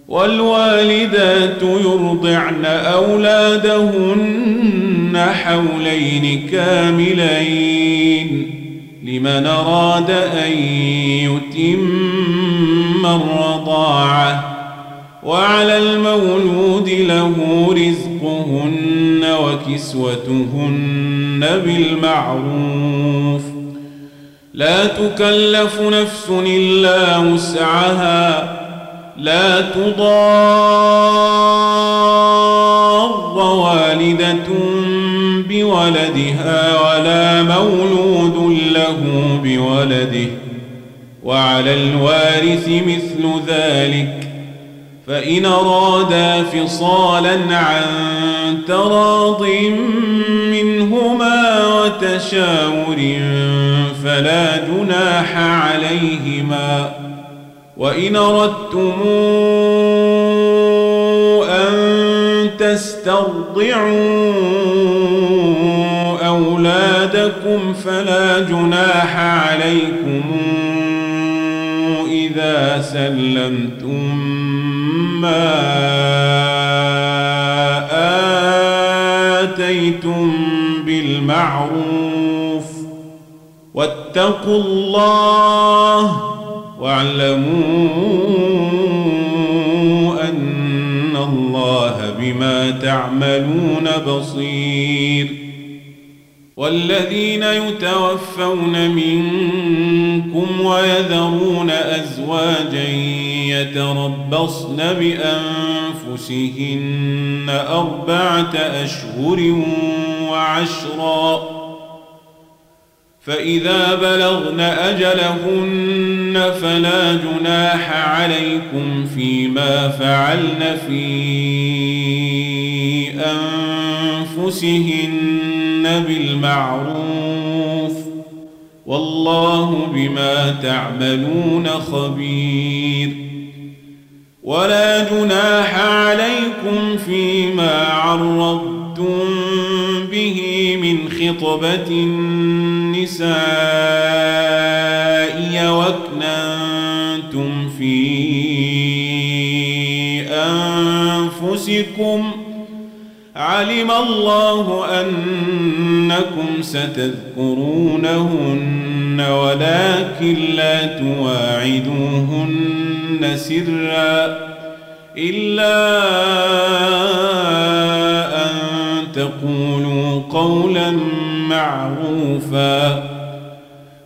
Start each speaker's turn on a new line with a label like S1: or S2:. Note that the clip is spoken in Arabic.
S1: والوالدات يرضعن أولادهن حولين كاملين لمن أراد أن يتم الرضاعة وعلى المولود له رزقهن وكسوتهن بالمعروف لا تكلف نفس إلا وسعها لا تضار والدة بولدها ولا مولود له بولده وعلى الوارث مثل ذلك فإن أرادا فصالا عن تراض منهما وتشاور فلا جناح عليهما وإن أردتم أن تسترضعوا أولادكم فلا جناح عليكم إذا سلمتم ما آتيتم بالمعروف واتقوا الله واعلموا أن الله بما تعملون بصير والذين يتوفون منكم ويذرون أزواجا يتربصن بأنفسهن 4 أشهر وعشرا فإذا بلغن أجلهن فلا جناح عليكم فيما فعلن في أنفسهن بالمعروف والله بما تعملون خبير ولا جناح عليكم فيما عرضتم به من خطبة النساء وأكننتم في أنفسكم علم الله أنكم ستذكرونهن ولكن لا تواعدوهن سرا إلا أن تقولوا قولا معروفا